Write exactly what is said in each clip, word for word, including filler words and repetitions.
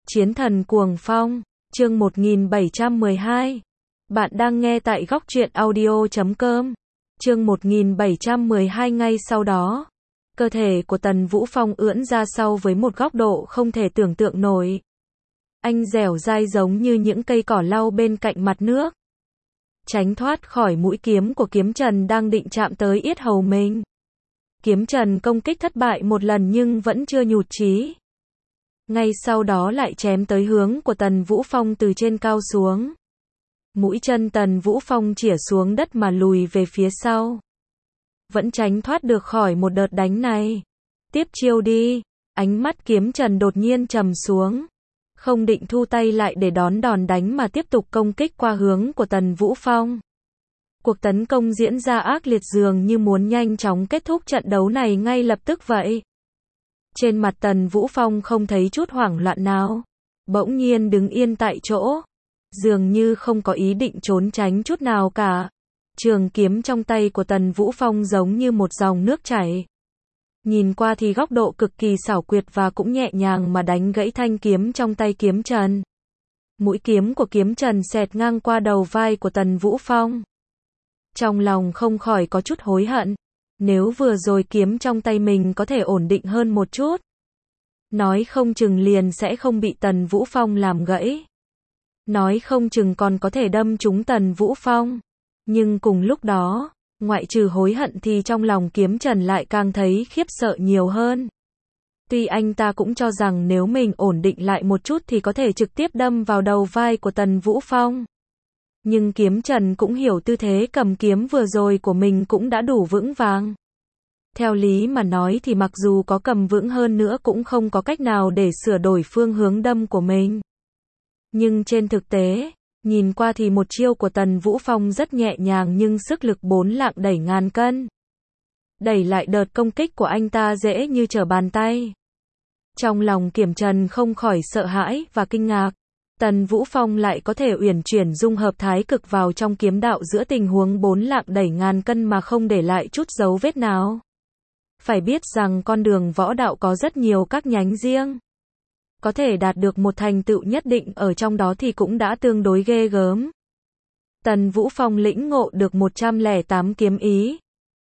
Chiến thần cuồng phong, chương một nghìn bảy trăm mười hai. Bạn đang nghe tại góc truyện audio chấm com. Chương một nghìn bảy trăm mười hai. Ngay sau đó, cơ thể của Tần Vũ Phong ưỡn ra sau với một góc độ không thể tưởng tượng nổi. Anh dẻo dai giống như những cây cỏ lau bên cạnh mặt nước, tránh thoát khỏi mũi kiếm của kiếm trần đang định chạm tới yết hầu mình. Kiếm trần công kích thất bại một lần nhưng vẫn chưa nhụt chí. Ngay sau đó lại chém tới hướng của Tần Vũ Phong từ trên cao xuống. Mũi chân Tần Vũ Phong chĩa xuống đất mà lùi về phía sau. Vẫn tránh thoát được khỏi một đợt đánh này. Tiếp chiêu đi. Ánh mắt kiếm trần đột nhiên trầm xuống. Không định thu tay lại để đón đòn đánh mà tiếp tục công kích qua hướng của Tần Vũ Phong. Cuộc tấn công diễn ra ác liệt dường như muốn nhanh chóng kết thúc trận đấu này ngay lập tức vậy. Trên mặt Tần Vũ Phong không thấy chút hoảng loạn nào. Bỗng nhiên đứng yên tại chỗ. Dường như không có ý định trốn tránh chút nào cả. Trường kiếm trong tay của Tần Vũ Phong giống như một dòng nước chảy. Nhìn qua thì góc độ cực kỳ xảo quyệt và cũng nhẹ nhàng mà đánh gãy thanh kiếm trong tay kiếm trần. Mũi kiếm của kiếm trần xẹt ngang qua đầu vai của Tần Vũ Phong. Trong lòng không khỏi có chút hối hận. Nếu vừa rồi kiếm trong tay mình có thể ổn định hơn một chút, nói không chừng liền sẽ không bị Tần Vũ Phong làm gãy. Nói không chừng còn có thể đâm trúng Tần Vũ Phong. Nhưng cùng lúc đó, ngoại trừ hối hận thì trong lòng kiếm trần lại càng thấy khiếp sợ nhiều hơn. Tuy anh ta cũng cho rằng nếu mình ổn định lại một chút thì có thể trực tiếp đâm vào đầu vai của Tần Vũ Phong. Nhưng kiếm trần cũng hiểu tư thế cầm kiếm vừa rồi của mình cũng đã đủ vững vàng. Theo lý mà nói thì mặc dù có cầm vững hơn nữa cũng không có cách nào để sửa đổi phương hướng đâm của mình. Nhưng trên thực tế, nhìn qua thì một chiêu của Tần Vũ Phong rất nhẹ nhàng nhưng sức lực bốn lạng đẩy ngàn cân. Đẩy lại đợt công kích của anh ta dễ như trở bàn tay. Trong lòng kiếm trần không khỏi sợ hãi và kinh ngạc. Tần Vũ Phong lại có thể uyển chuyển dung hợp thái cực vào trong kiếm đạo giữa tình huống bốn lạng đẩy ngàn cân mà không để lại chút dấu vết nào. Phải biết rằng con đường võ đạo có rất nhiều các nhánh riêng. Có thể đạt được một thành tựu nhất định ở trong đó thì cũng đã tương đối ghê gớm. Tần Vũ Phong lĩnh ngộ được một trăm lẻ tám kiếm ý.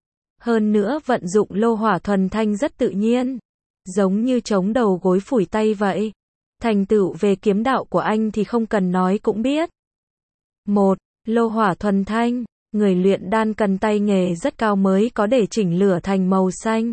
Hơn nữa vận dụng lô hỏa thuần thanh rất tự nhiên. Giống như chống đầu gối phủi tay vậy. Thành tựu về kiếm đạo của anh thì không cần nói cũng biết. một. Lô hỏa thuần thanh. Người luyện đan cần tay nghề rất cao mới có để chỉnh lửa thành màu xanh.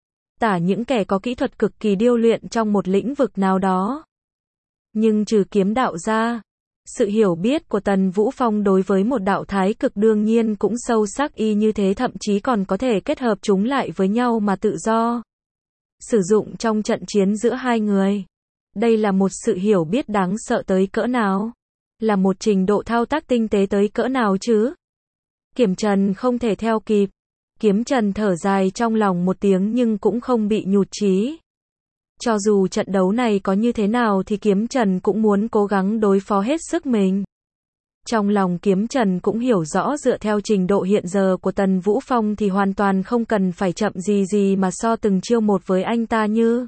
Tả những kẻ có kỹ thuật cực kỳ điêu luyện trong một lĩnh vực nào đó. Nhưng trừ kiếm đạo ra, sự hiểu biết của Tần Vũ Phong đối với một đạo thái cực đương nhiên cũng sâu sắc y như thế, thậm chí còn có thể kết hợp chúng lại với nhau mà tự do sử dụng trong trận chiến giữa hai người. Đây là một sự hiểu biết đáng sợ tới cỡ nào? Là một trình độ thao tác tinh tế tới cỡ nào chứ? Kiếm trần không thể theo kịp. Kiếm trần thở dài trong lòng một tiếng nhưng cũng không bị nhụt chí. Cho dù trận đấu này có như thế nào thì kiếm trần cũng muốn cố gắng đối phó hết sức mình. Trong lòng kiếm trần cũng hiểu rõ dựa theo trình độ hiện giờ của Tần Vũ Phong thì hoàn toàn không cần phải chậm gì gì mà so từng chiêu một với anh ta như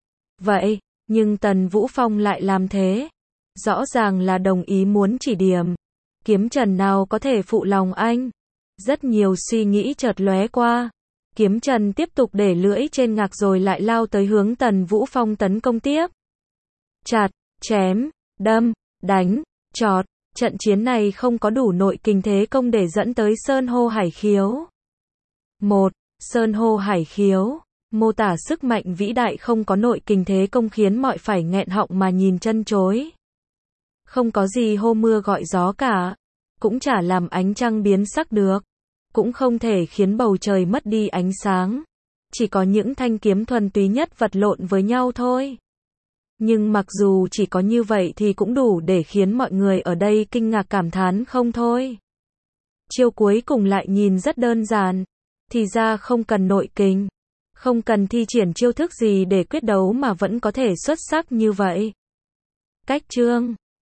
vậy. Nhưng Tần Vũ Phong lại làm thế. Rõ ràng là đồng ý muốn chỉ điểm. Kiếm trần nào có thể phụ lòng anh. Rất nhiều suy nghĩ chợt lóe qua. Kiếm trần tiếp tục để lưỡi trên ngạc rồi lại lao tới hướng Tần Vũ Phong tấn công tiếp. Chặt, chém, đâm, đánh, chọt. Trận chiến này không có đủ nội kình thế công để dẫn tới Sơn hô hải khiếu. một. Sơn hô hải khiếu. Mô tả sức mạnh vĩ đại không có nội kình thế công khiến mọi phải nghẹn họng mà nhìn chân chối. Không có gì hô mưa gọi gió cả. Cũng chả làm ánh trăng biến sắc được. Cũng không thể khiến bầu trời mất đi ánh sáng. Chỉ có những thanh kiếm thuần túy nhất vật lộn với nhau thôi. Nhưng mặc dù chỉ có như vậy thì cũng đủ để khiến mọi người ở đây kinh ngạc cảm thán không thôi. Chiêu cuối cùng lại nhìn rất đơn giản. Thì ra không cần nội kình. Không cần thi triển chiêu thức gì để quyết đấu mà vẫn có thể xuất sắc như vậy. Cách chương